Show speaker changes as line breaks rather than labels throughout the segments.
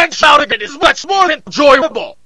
when shouting it is much more enjoyable.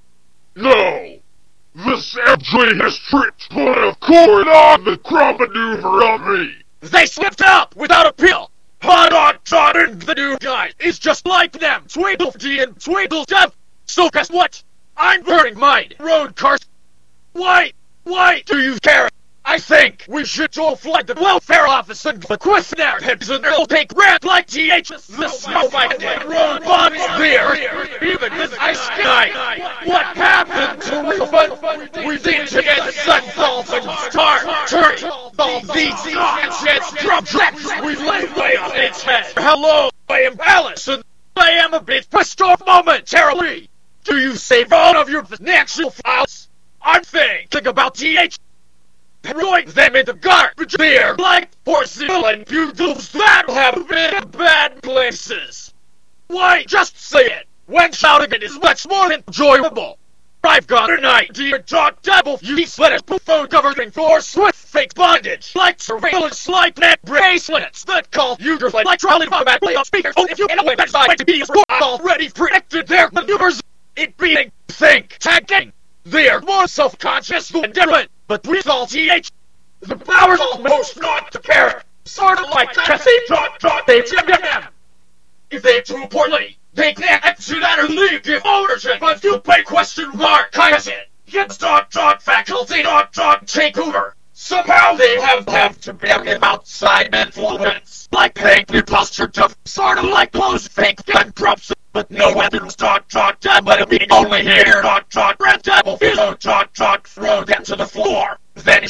No! This MJ has tripped put a cord on the crop maneuver on me!
They slipped up without appeal! Hot on Jordan, the new guy, is just like them, Tweedledee and Tweedledum! So guess what? I'm burning mine, road cars! Why do you care? I think we should all flag the welfare office and bequeath their heads and they'll take rent like GH's the snow-minded road bodies there! Even this ice guy! What happened to real fun? We need to get sunballs and start turning all these nonsense drum tracks we lay way on its head! Hello, I am Alice, and I am a bit pissed off momentarily! Do you save all of your financial files? I'm thinking about GH throwing them in the garbage. They're like porcelain bugles that have been in bad places. Why, just say it, when shouting it is much more enjoyable. I've got an idea, Dog Double. You let us put phone covered in force with fake bondage, like surveillance, like net bracelets that call you your electronically automatically on speakers. Oh, if you get away, that's to be already predicted their maneuvers. It being tagging. They are more self-conscious than different, but with all TH, the power's almost not to care. Sort of like Cassie they them. If they do poorly, they can't exit out of league if ownership, but you pay an it. Gets dog faculty dog takeover. Somehow they have to bear him outside influence. Like fake imposter stuff, sort of like those fake gun props. But no weapons, dog, but it means only here, dog, red devil, dog, throw them to the floor. Then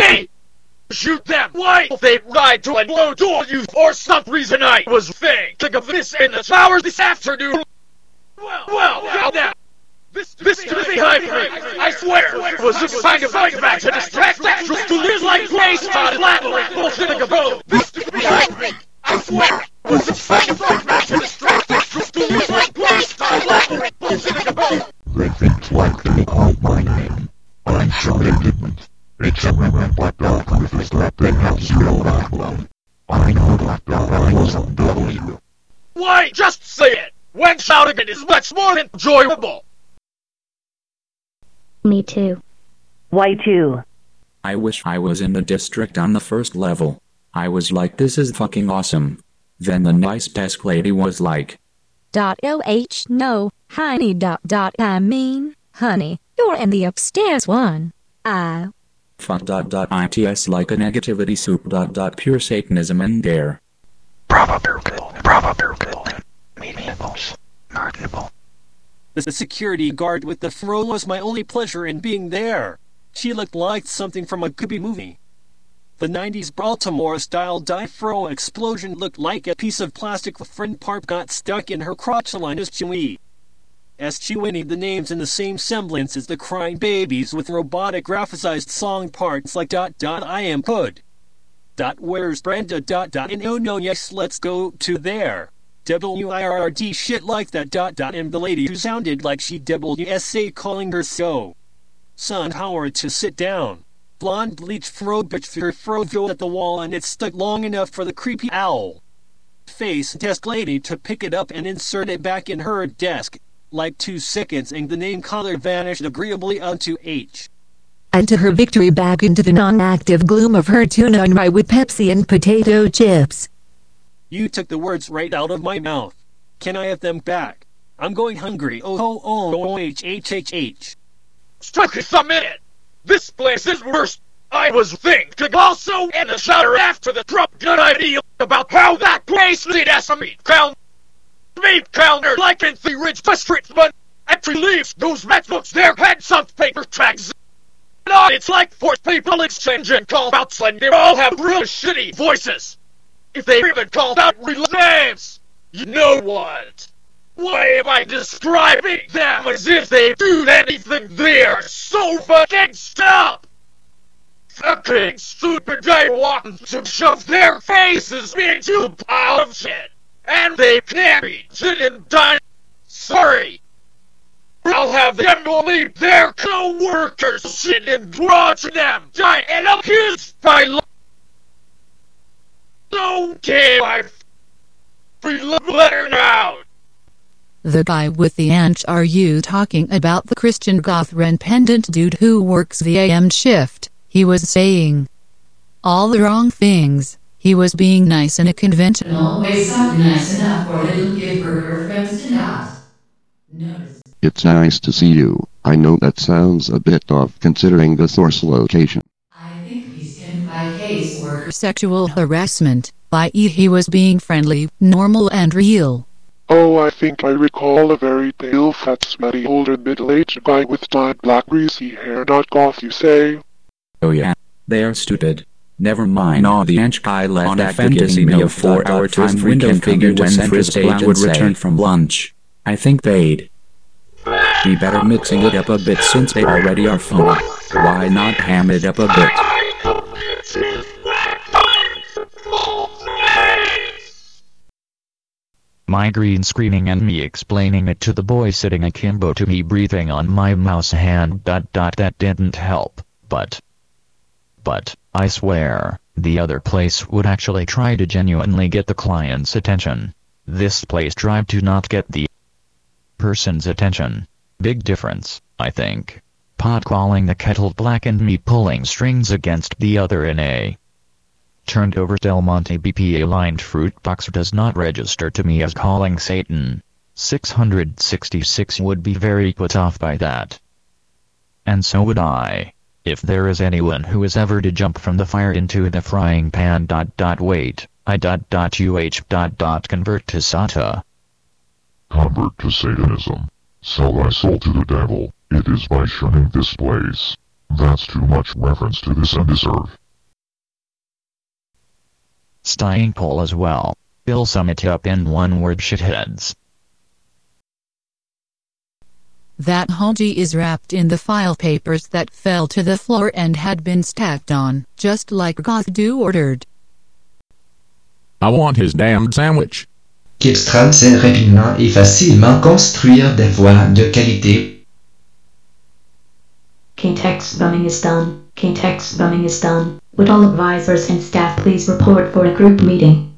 shoot them. Why they ride to a low door you for some reason I was thinking of this in the showers this afternoon. Well, now, this behind me, I swear, was a sign of going back to distract extras to live like Grace Todd Lavery bullshitting about. This behind me, I swear, was a sign of going back to distract extras to live like Grace Todd Lavery bullshitting about.
They think like they called my name. I'm sure they didn't. It's a red black dog with his that they have zero backbone. I know black dog I was on W.
Why, just say it! When shouting it is much more enjoyable!
Me too.
Why too?
I wish I was in the district on the first level. I was like, this is fucking awesome. Then the nice desk lady was like,
.oh no, honey I mean, honey, you're in the upstairs one.
Fuck its like a negativity soup pure satanism and dare.
Bravo Bill. Meatballs. Not nibble.
The security guard with the fro was my only pleasure in being there. She looked like something from a Gooby movie. The 90s Baltimore-style dye-fro explosion looked like a piece of plastic the front part got stuck in her crotch line as she whinnied the names in the same semblance as the crying babies with robotic graphicized song parts like ... I am Hood. ... Where's Brenda ... and oh no yes let's go to there. WIRD shit like that ... and the lady who sounded like she WSA calling her so. Son Howard to sit down. Blonde bleached fro bitch her fro go at the wall and it stuck long enough for the creepy owl face desk lady to pick it up and insert it back in her desk. Like 2 seconds and the name color vanished agreeably onto H.
And to her victory back into the non-active gloom of her tuna and rye with Pepsi and potato chips.
You took the words right out of my mouth. Can I have them back? I'm going hungry. Oh.
Stuck it a minute. This place is worse. I was thinking also in the shower after the drop gun idea about how that place need as a meat counter like in the Ridge District, but actually leaves those MacBooks their heads on paper tracks. It's like forced people exchanging call-outs and they all have real shitty voices. If they even called out real names, you know what? Why am I describing them as if they do anything there? So fucking stop! Fucking stupid guy wanting to shove their faces into a pile of shit. And they can't be and done. Sorry. I'll have them leave their co-workers shit and watch them die and accused by okay, I free letter now.
The guy with the ant. Are you talking about the Christian goth red pendant dude who works the AM shift? He was saying all the wrong things. He was being nice in a conventional way, so nice enough for little kid burger friends to not notice.
It's nice to see you. I know that sounds a bit off considering the source location.
I think he's in by caseworker sexual harassment, i.e. he was being friendly, normal and real.
Oh, I think I recall a very pale, fat, sweaty, older, middle-aged guy with dyed black greasy hair. Not goth, you say?
Oh yeah. They are stupid. Never mind. No, the Anch guy left after giving me a 4-hour time window figure when Central Stage would return from lunch. I think they'd be better mixing it up a bit since they already are funny. Why not ham it up a bit?
My green screening and me explaining it to the boy sitting akimbo to me breathing on my mouse hand. That didn't help, but I swear, the other place would actually try to genuinely get the client's attention. This place tried to not get the person's attention. Big difference, I think. Pot calling the kettle black and me pulling strings against the other in a turned over Del Monte BPA lined fruit box does not register to me as calling Satan. 666 would be very put off by that. And so would I. If there is anyone who is ever to jump from the fire into the frying pan. Wait. Convert to Sata.
Convert to Satanism. Sell thy soul to the devil. It is by shunning this place. That's too much reference to this undeserved.
Staying poll as well. Bill sum it up in one word: shitheads.
That Hoji is wrapped in the file papers that fell to the floor and had been stacked on, just like Gothdu ordered.
I want his damned sandwich.
Kipstrad sait rapidement et facilement construire des voix de qualité.
K-Tex running is done. K-Tex running is done. Would all advisors and staff please report for a group meeting?